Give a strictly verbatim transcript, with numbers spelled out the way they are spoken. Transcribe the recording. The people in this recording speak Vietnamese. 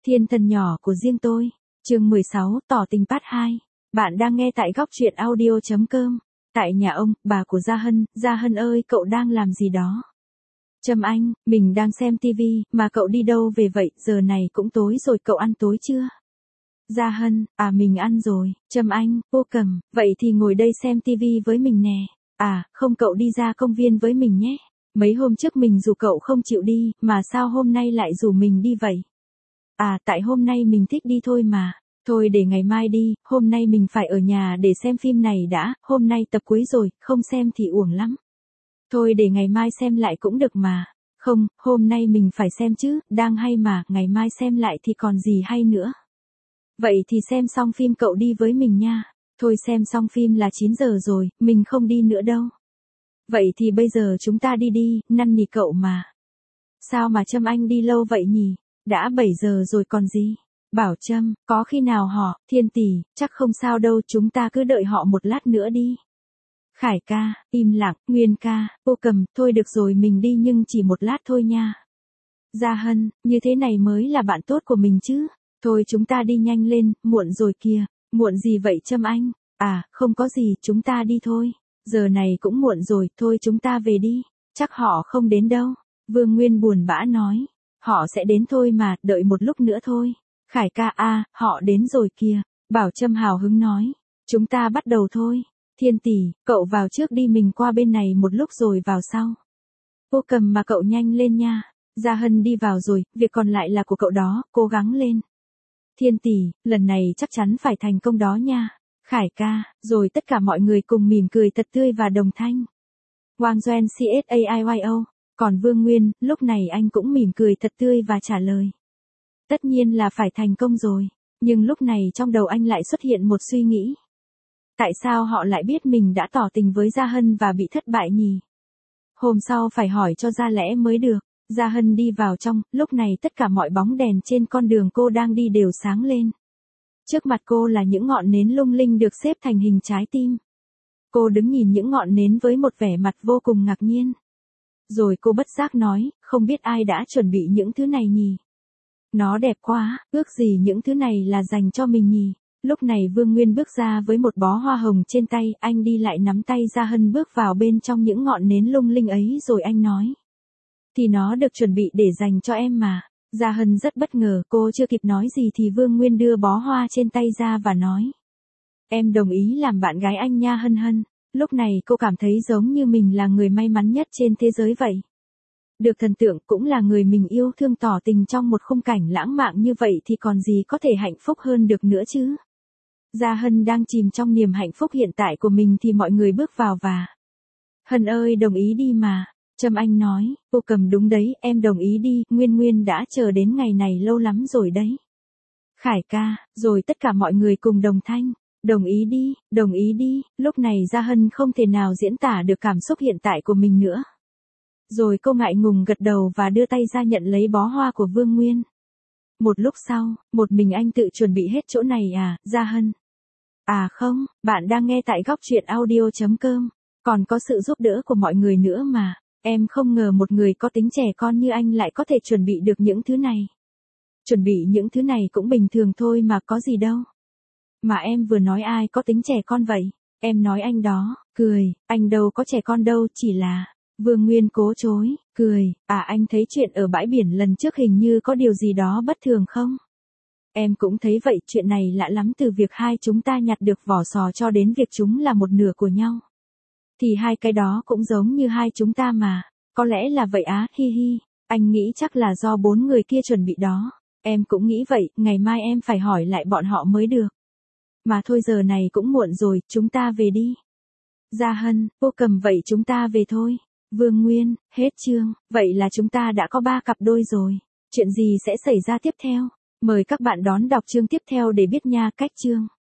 Thiên thần nhỏ của riêng tôi. Chương mười sáu, tỏ tình part hai. Bạn đang nghe tại góc truyện audio chấm com. Tại nhà ông, bà của Gia Hân, Gia Hân ơi, cậu đang làm gì đó? Trâm Anh, mình đang xem tivi, mà cậu đi đâu về vậy, giờ này cũng tối rồi, cậu ăn tối chưa? Gia Hân, à mình ăn rồi. Trâm Anh, vô cầm, vậy thì ngồi đây xem tivi với mình nè. À, không, cậu đi ra công viên với mình nhé. Mấy hôm trước mình rủ cậu không chịu đi, mà sao hôm nay lại rủ mình đi vậy? À, tại hôm nay mình thích đi thôi mà. Thôi để ngày mai đi, hôm nay mình phải ở nhà để xem phim này đã, hôm nay tập cuối rồi, không xem thì uổng lắm. Thôi để ngày mai xem lại cũng được mà. Không, hôm nay mình phải xem chứ, đang hay mà, ngày mai xem lại thì còn gì hay nữa. Vậy thì xem xong phim cậu đi với mình nha. Thôi xem xong phim là chín giờ rồi, mình không đi nữa đâu. Vậy thì bây giờ chúng ta đi đi, năn nỉ cậu mà. Sao mà Trâm Anh đi lâu vậy nhỉ? Đã bảy giờ rồi còn gì? Bảo Trâm, có khi nào họ, Thiên tỷ, chắc không sao đâu, chúng ta cứ đợi họ một lát nữa đi. Khải ca, im lặng, Nguyên ca, Vô cầm, thôi được rồi mình đi nhưng chỉ một lát thôi nha. Gia Hân, như thế này mới là bạn tốt của mình chứ. Thôi chúng ta đi nhanh lên, muộn rồi kìa. Muộn gì vậy Trâm Anh? À, không có gì, chúng ta đi thôi. Giờ này cũng muộn rồi, thôi chúng ta về đi. Chắc họ không đến đâu. Vương Nguyên buồn bã nói. Họ sẽ đến thôi mà, đợi một lúc nữa thôi. Khải ca a, họ đến rồi kìa. Bảo Trâm hào hứng nói. Chúng ta bắt đầu thôi. Thiên tỷ, cậu vào trước đi, mình qua bên này một lúc rồi vào sau. Vô cầm, mà cậu nhanh lên nha. Gia Hân đi vào rồi, việc còn lại là của cậu đó, cố gắng lên. Thiên tỷ, lần này chắc chắn phải thành công đó nha. Khải ca, rồi tất cả mọi người cùng mỉm cười thật tươi và đồng thanh. Wang Doan Casaiyo. Còn Vương Nguyên, lúc này anh cũng mỉm cười thật tươi và trả lời. Tất nhiên là phải thành công rồi. Nhưng lúc này trong đầu anh lại xuất hiện một suy nghĩ. Tại sao họ lại biết mình đã tỏ tình với Gia Hân và bị thất bại nhỉ? Hôm sau phải hỏi cho ra lẽ mới được. Gia Hân đi vào trong, lúc này tất cả mọi bóng đèn trên con đường cô đang đi đều sáng lên. Trước mặt cô là những ngọn nến lung linh được xếp thành hình trái tim. Cô đứng nhìn những ngọn nến với một vẻ mặt vô cùng ngạc nhiên. Rồi cô bất giác nói, không biết ai đã chuẩn bị những thứ này nhỉ? Nó đẹp quá, ước gì những thứ này là dành cho mình nhỉ? Lúc này Vương Nguyên bước ra với một bó hoa hồng trên tay, anh đi lại nắm tay Gia Hân bước vào bên trong những ngọn nến lung linh ấy rồi anh nói. Thì nó được chuẩn bị để dành cho em mà. Gia Hân rất bất ngờ, cô chưa kịp nói gì thì Vương Nguyên đưa bó hoa trên tay ra và nói. Em đồng ý làm bạn gái anh nha Hân Hân. Lúc này cô cảm thấy giống như mình là người may mắn nhất trên thế giới vậy. Được thần tượng cũng là người mình yêu thương tỏ tình trong một khung cảnh lãng mạn như vậy thì còn gì có thể hạnh phúc hơn được nữa chứ. Gia Hân đang chìm trong niềm hạnh phúc hiện tại của mình thì mọi người bước vào và. Hân ơi đồng ý đi mà. Trâm Anh nói, Vô cầm đúng đấy, em đồng ý đi, Nguyên Nguyên đã chờ đến ngày này lâu lắm rồi đấy. Khải ca, rồi tất cả mọi người cùng đồng thanh. Đồng ý đi, đồng ý đi, lúc này Gia Hân không thể nào diễn tả được cảm xúc hiện tại của mình nữa. Rồi cô ngại ngùng gật đầu và đưa tay ra nhận lấy bó hoa của Vương Nguyên. Một lúc sau, một mình anh tự chuẩn bị hết chỗ này à, Gia Hân? À không, bạn đang nghe tại góc truyện audio chấm com, còn có sự giúp đỡ của mọi người nữa mà. Em không ngờ một người có tính trẻ con như anh lại có thể chuẩn bị được những thứ này. Chuẩn bị những thứ này cũng bình thường thôi mà có gì đâu. Mà em vừa nói ai có tính trẻ con vậy? Em nói anh đó, cười, anh đâu có trẻ con đâu, chỉ là. Vương Nguyên cố chối, cười, à anh thấy chuyện ở bãi biển lần trước hình như có điều gì đó bất thường không? Em cũng thấy vậy, chuyện này lạ lắm, từ việc hai chúng ta nhặt được vỏ sò cho đến việc chúng là một nửa của nhau. Thì hai cái đó cũng giống như hai chúng ta mà, có lẽ là vậy á, hi hi, anh nghĩ chắc là do bốn người kia chuẩn bị đó. Em cũng nghĩ vậy, ngày mai em phải hỏi lại bọn họ mới được. Mà thôi giờ này cũng muộn rồi, chúng ta về đi. Gia Hân, Vô cầm vậy chúng ta về thôi. Vương Nguyên, hết chương, vậy là chúng ta đã có ba cặp đôi rồi. Chuyện gì sẽ xảy ra tiếp theo? Mời các bạn đón đọc chương tiếp theo để biết nha. Cách chương.